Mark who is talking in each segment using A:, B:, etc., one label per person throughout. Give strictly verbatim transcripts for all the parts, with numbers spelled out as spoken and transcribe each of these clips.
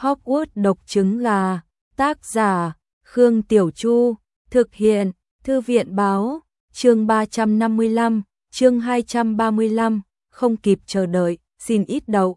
A: Hogwarts độc trứng gà, tác giả, Khương Tiểu Chu, thực hiện, Thư viện báo, chương ba trăm năm mươi lăm, chương hai trăm ba mươi lăm, không kịp chờ đợi, xin ít đậu.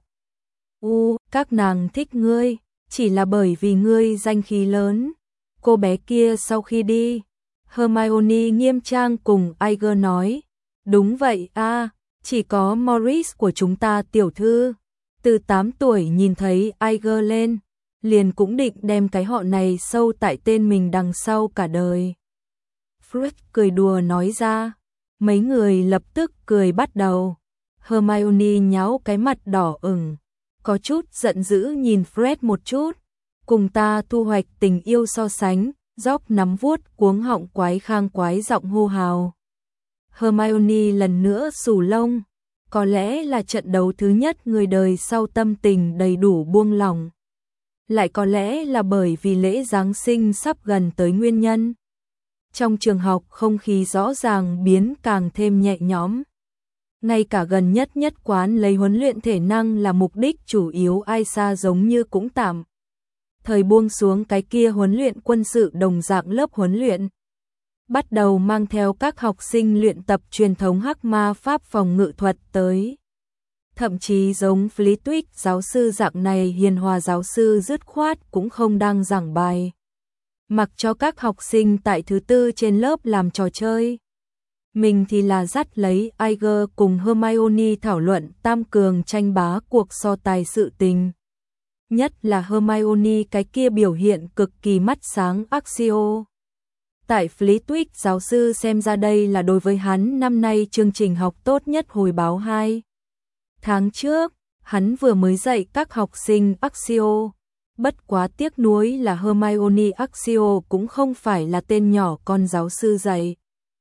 A: U, các nàng thích ngươi, chỉ là bởi vì ngươi danh khí lớn. Cô bé kia sau khi đi, Hermione nghiêm trang cùng Iger nói, đúng vậy a, chỉ có Morris của chúng ta tiểu thư, từ tám tuổi nhìn thấy Iger lên, liền cũng định đem cái họ này sâu tại tên mình đằng sau cả đời. Fred cười đùa nói ra, mấy người lập tức cười bắt đầu. Hermione nháo cái mặt đỏ ửng, có chút giận dữ nhìn Fred một chút, cùng ta thu hoạch tình yêu so sánh, Gióc nắm vuốt cuống họng quái khang quái giọng hô hào. Hermione lần nữa xù lông, có lẽ là trận đấu thứ nhất người đời sau tâm tình đầy đủ buông lỏng. Lại có lẽ là bởi vì lễ Giáng sinh sắp gần tới nguyên nhân. Trong trường học không khí rõ ràng biến càng thêm nhẹ nhõm. Ngay cả gần nhất nhất quán lấy huấn luyện thể năng là mục đích chủ yếu Aisa giống như cũng tạm thời buông xuống cái kia huấn luyện quân sự đồng dạng lớp huấn luyện. Bắt đầu mang theo các học sinh luyện tập truyền thống hắc ma pháp phòng ngự thuật tới. Thậm chí giống Flitwick giáo sư dạng này hiền hòa giáo sư dứt khoát cũng không đang giảng bài. Mặc cho các học sinh tại thứ tư trên lớp làm trò chơi. Mình thì là dắt lấy Iger cùng Hermione thảo luận tam cường tranh bá cuộc so tài sự tình. Nhất là Hermione cái kia biểu hiện cực kỳ mắt sáng Accio. Tại Flitwick giáo sư xem ra đây là đối với hắn năm nay chương trình học tốt nhất hồi báo hai. Tháng trước, hắn vừa mới dạy các học sinh Accio. Bất quá tiếc nuối là Hermione Accio cũng không phải là tên nhỏ con giáo sư dạy,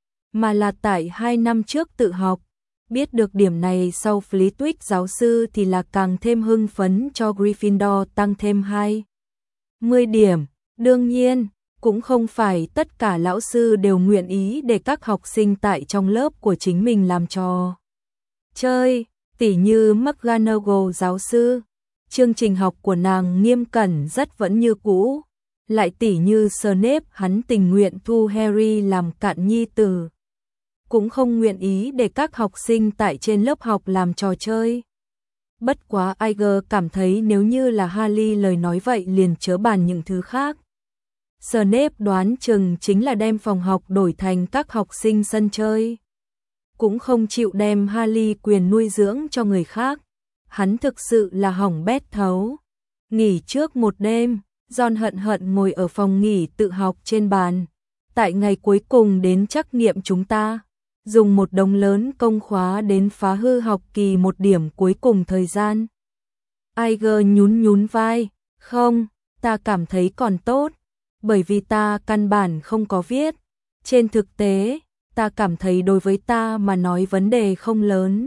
A: mà là tại hai năm trước tự học. Biết được điểm này sau Flitwick giáo sư thì là càng thêm hưng phấn cho Gryffindor tăng thêm hai mươi điểm. Đương nhiên, cũng không phải tất cả lão sư đều nguyện ý để các học sinh tại trong lớp của chính mình làm trò chơi, tỉ như McGonagall giáo sư. Chương trình học của nàng nghiêm cẩn rất vẫn như cũ, lại tỉ như Snape hắn tình nguyện thu Harry làm cạn nhi tử, cũng không nguyện ý để các học sinh tại trên lớp học làm trò chơi. Bất quá Iger cảm thấy nếu như là Harry lời nói vậy liền chớ bàn những thứ khác. Snape đoán chừng chính là đem phòng học đổi thành các học sinh sân chơi, cũng không chịu đem Harry quyền nuôi dưỡng cho người khác. Hắn thực sự là hỏng bét thấu. Nghỉ trước một đêm, Ron hận hận ngồi ở phòng nghỉ tự học trên bàn. Tại ngày cuối cùng đến trắc nghiệm chúng ta, dùng một đống lớn công khóa đến phá hư học kỳ một điểm cuối cùng thời gian. Iger nhún nhún vai, không, ta cảm thấy còn tốt, bởi vì ta căn bản không có viết. Trên thực tế, ta cảm thấy đối với ta mà nói vấn đề không lớn.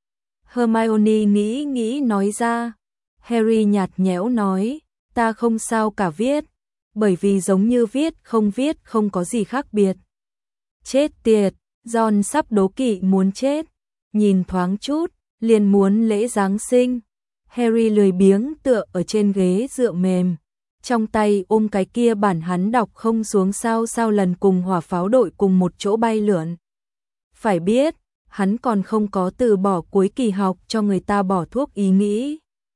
A: Hermione nghĩ nghĩ nói ra. Harry nhạt nhẽo nói, ta không sao cả viết, bởi vì giống như viết không viết không có gì khác biệt. Chết tiệt, Ron sắp đố kỵ muốn chết, nhìn thoáng chút, liền muốn lễ Giáng sinh. Harry lười biếng tựa ở trên ghế dựa mềm, trong tay ôm cái kia bản hắn đọc không xuống sao sao lần cùng hỏa pháo đội cùng một chỗ bay lượn. Phải biết, hắn còn không có từ bỏ cuối kỳ học cho người ta bỏ thuốc ý nghĩ.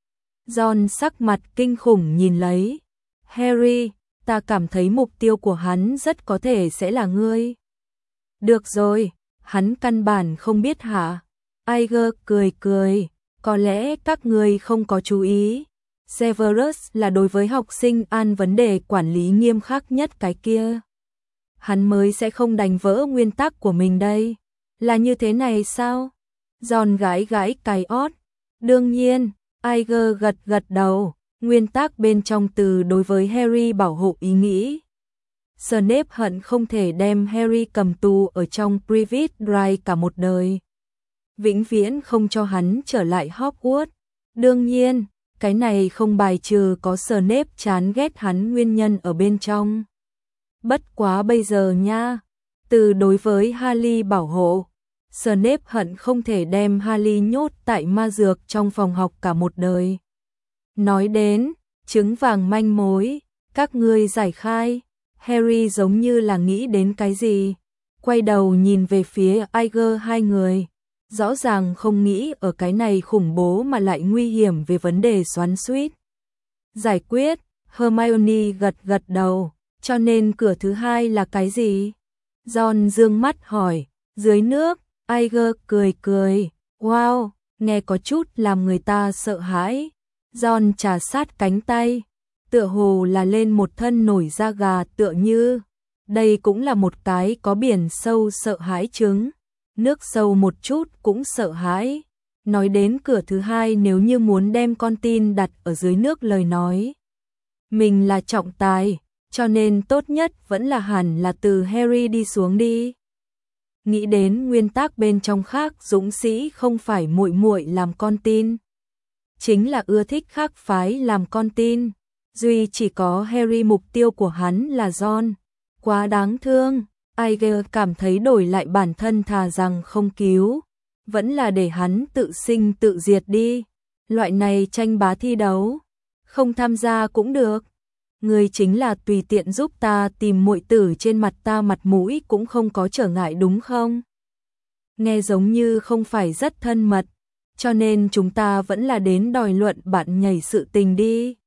A: Ron sắc mặt kinh khủng nhìn lấy. Harry, ta cảm thấy mục tiêu của hắn rất có thể sẽ là ngươi. Được rồi, hắn căn bản không biết hả? Iger cười cười, có lẽ các ngươi không có chú ý. Severus là đối với học sinh an vấn đề quản lý nghiêm khắc nhất cái kia. Hắn mới sẽ không đánh vỡ nguyên tắc của mình đây. Là như thế này sao? Ron gãi gãi cái ót. Đương nhiên, Iger gật gật đầu, nguyên tắc bên trong từ đối với Harry bảo hộ ý nghĩ. Snape hận không thể đem Harry cầm tù ở trong Privet Drive cả một đời, vĩnh viễn không cho hắn trở lại Hogwarts. Đương nhiên, cái này không bài trừ có Snape chán ghét hắn nguyên nhân ở bên trong. Bất quá bây giờ nha, từ đối với Harry bảo hộ, Snape hận không thể đem Harry nhốt tại ma dược trong phòng học cả một đời. Nói đến, Trứng vàng manh mối, các ngươi giải khai. Harry giống như là nghĩ đến cái gì, quay đầu nhìn về phía Iger hai người, rõ ràng không nghĩ ở cái này khủng bố mà lại nguy hiểm về vấn đề xoắn xuýt. Giải quyết, Hermione gật gật đầu, cho nên cửa thứ hai là cái gì? Ron dương mắt hỏi, dưới nước, Iger cười cười, wow, nghe có chút làm người ta sợ hãi. Ron trà sát cánh tay, tựa hồ là lên một thân nổi da gà tựa như. Đây cũng là một cái có biển sâu sợ hãi trứng, nước sâu một chút cũng sợ hãi. Nói đến cửa thứ hai, nếu như muốn đem con tin đặt ở dưới nước lời nói, mình là trọng tài, cho nên tốt nhất vẫn là hẳn là từ Harry đi xuống đi. Nghĩ đến nguyên tắc bên trong khác, dũng sĩ không phải muội muội làm con tin, chính là ưa thích khác phái làm con tin. Duy chỉ có Harry mục tiêu của hắn là Ron. Quá đáng thương, Iger cảm thấy đổi lại bản thân thà rằng không cứu, vẫn là để hắn tự sinh tự diệt đi. Loại này tranh bá thi đấu, không tham gia cũng được. Người chính là tùy tiện giúp ta tìm muội tử, trên mặt ta mặt mũi cũng không có trở ngại đúng không? Nghe giống như không phải rất thân mật, cho nên chúng ta vẫn là đến đòi luận bạn nhảy sự tình đi.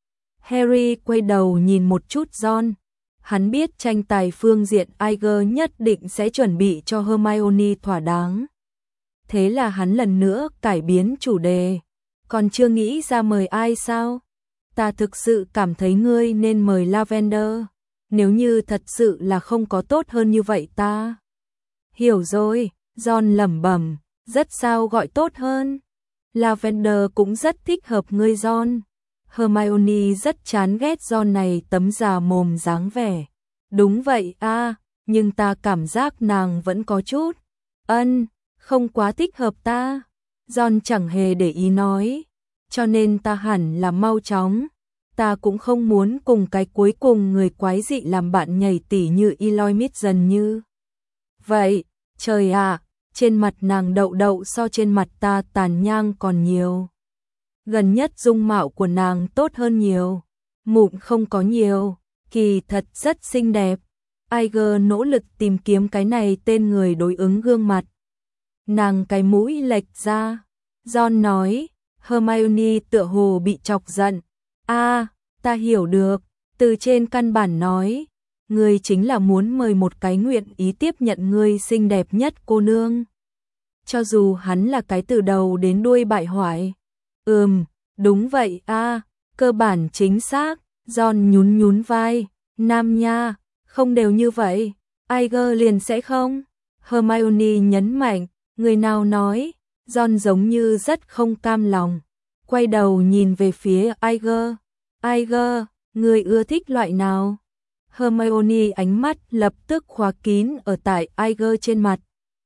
A: Harry quay đầu nhìn một chút Ron. Hắn biết tranh tài phương diện Iger nhất định sẽ chuẩn bị cho Hermione thỏa đáng. Thế là hắn lần nữa cải biến chủ đề. Còn chưa nghĩ ra mời ai sao? Ta thực sự cảm thấy ngươi nên mời Lavender. Nếu như thật sự là không có tốt hơn như vậy ta. Hiểu rồi, Ron lẩm bẩm, rất sao gọi tốt hơn. Lavender cũng rất thích hợp ngươi Ron. Hermione rất chán ghét Ron này tấm già mồm dáng vẻ. Đúng vậy a, à, nhưng ta cảm giác nàng vẫn có chút. Ân, không quá thích hợp ta. Ron chẳng hề để ý nói. Cho nên ta hẳn là mau chóng. Ta cũng không muốn cùng cái cuối cùng người quái dị làm bạn nhảy tỉ như Eloy Midson như. Vậy, trời ạ, à, trên mặt nàng đậu đậu so trên mặt ta tàn nhang còn nhiều. Gần nhất dung mạo của nàng tốt hơn nhiều, mụn không có nhiều, kỳ thật rất xinh đẹp. Iger nỗ lực tìm kiếm cái này tên người đối ứng gương mặt. Nàng cái mũi lệch ra. Ron nói, Hermione tựa hồ bị chọc giận. A, à, ta hiểu được, từ trên căn bản nói, ngươi chính là muốn mời một cái nguyện ý tiếp nhận ngươi xinh đẹp nhất cô nương. Cho dù hắn là cái từ đầu đến đuôi bại hoại. Ừm, đúng vậy a, à, cơ bản chính xác. Ron nhún nhún vai, nam nha, không đều như vậy, Iger liền sẽ không. Hermione nhấn mạnh, người nào nói? Ron giống như rất không cam lòng, quay đầu nhìn về phía Iger. Iger, người ưa thích loại nào? Hermione ánh mắt lập tức khóa kín ở tại Iger trên mặt.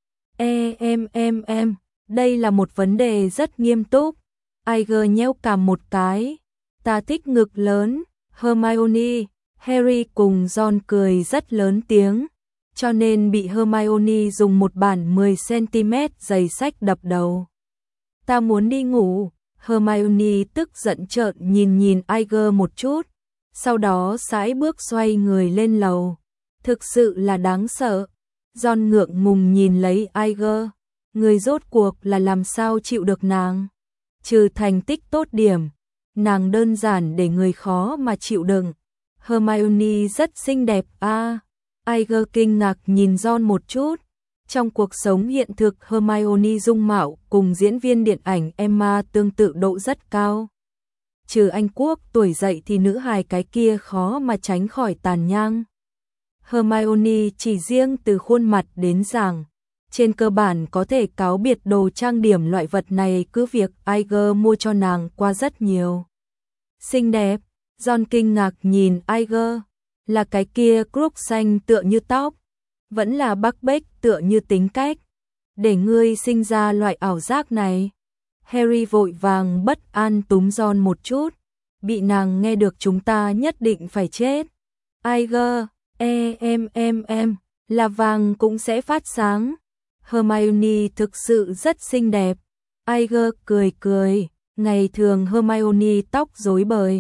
A: E em em em, đây là một vấn đề rất nghiêm túc. Iger nhéo cằm một cái. Ta thích ngực lớn. Hermione, Harry cùng Ron cười rất lớn tiếng, cho nên bị Hermione dùng một bản mười xăng-ti-mét dày sách đập đầu. Ta muốn đi ngủ. Hermione tức giận trợn nhìn nhìn Iger một chút, sau đó sải bước xoay người lên lầu. Thực sự là đáng sợ. Ron ngượng ngùng nhìn lấy Iger, người rốt cuộc là làm sao chịu được nàng? Trừ thành tích tốt điểm, nàng đơn giản để người khó mà chịu đựng. Hermione rất xinh đẹp a. À, Iger kinh ngạc nhìn Ron một chút. Trong cuộc sống hiện thực, Hermione dung mạo cùng diễn viên điện ảnh Emma tương tự độ rất cao. Trừ Anh Quốc tuổi dậy thì nữ hài cái kia khó mà tránh khỏi tàn nhang. Hermione chỉ riêng từ khuôn mặt đến dáng, trên cơ bản có thể cáo biệt đồ trang điểm loại vật này, cứ việc Iger mua cho nàng qua rất nhiều. Xinh đẹp. Ron kinh ngạc nhìn Iger, là cái kia croup xanh tựa như tóc, vẫn là Bắc Bách tựa như tính cách, để ngươi sinh ra loại ảo giác này. Harry vội vàng bất an túm Ron một chút, bị nàng nghe được chúng ta nhất định phải chết. Iger, e em em em, là vàng cũng sẽ phát sáng. Hermione thực sự rất xinh đẹp. Iger cười cười, ngày thường Hermione tóc rối bời,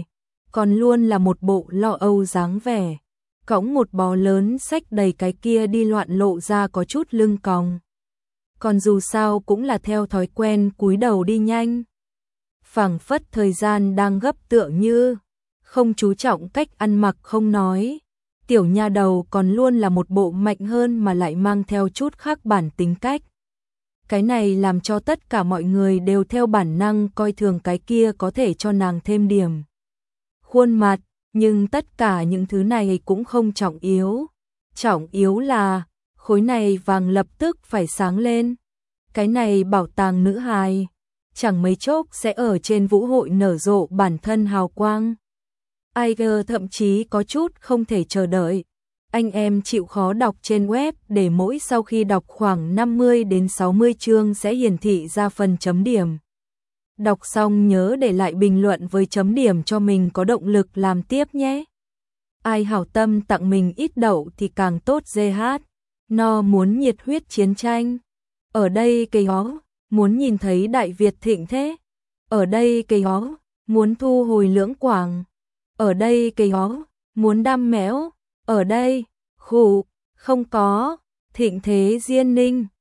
A: còn luôn là một bộ lo âu dáng vẻ, cõng một bó lớn sách đầy cái kia đi loạn lộ ra có chút lưng còng. Còn dù sao cũng là theo thói quen cúi đầu đi nhanh. Phảng phất thời gian đang gấp tựa như, không chú trọng cách ăn mặc không nói. Tiểu nha đầu còn luôn là một bộ mạnh hơn mà lại mang theo chút khác bản tính cách. Cái này làm cho tất cả mọi người đều theo bản năng coi thường cái kia có thể cho nàng thêm điểm khuôn mặt, nhưng tất cả những thứ này cũng không trọng yếu. Trọng yếu là, khối này vàng lập tức phải sáng lên. Cái này bảo tàng nữ hài, chẳng mấy chốc sẽ ở trên vũ hội nở rộ bản thân hào quang. Iger thậm chí có chút không thể chờ đợi. Anh em chịu khó đọc trên web để mỗi sau khi đọc khoảng năm mươi đến sáu mươi chương sẽ hiển thị ra phần chấm điểm. Đọc xong nhớ để lại bình luận với chấm điểm cho mình có động lực làm tiếp nhé. Ai hảo tâm tặng mình ít đậu thì càng tốt giê hát. No muốn nhiệt huyết chiến tranh. Ở đây cây hó, muốn nhìn thấy Đại Việt thịnh thế. Ở đây cây hó, muốn thu hồi lưỡng quảng. Ở đây cây hó, muốn đam mẽo. Ở đây, khủ, không có, thịnh thế Diên Ninh.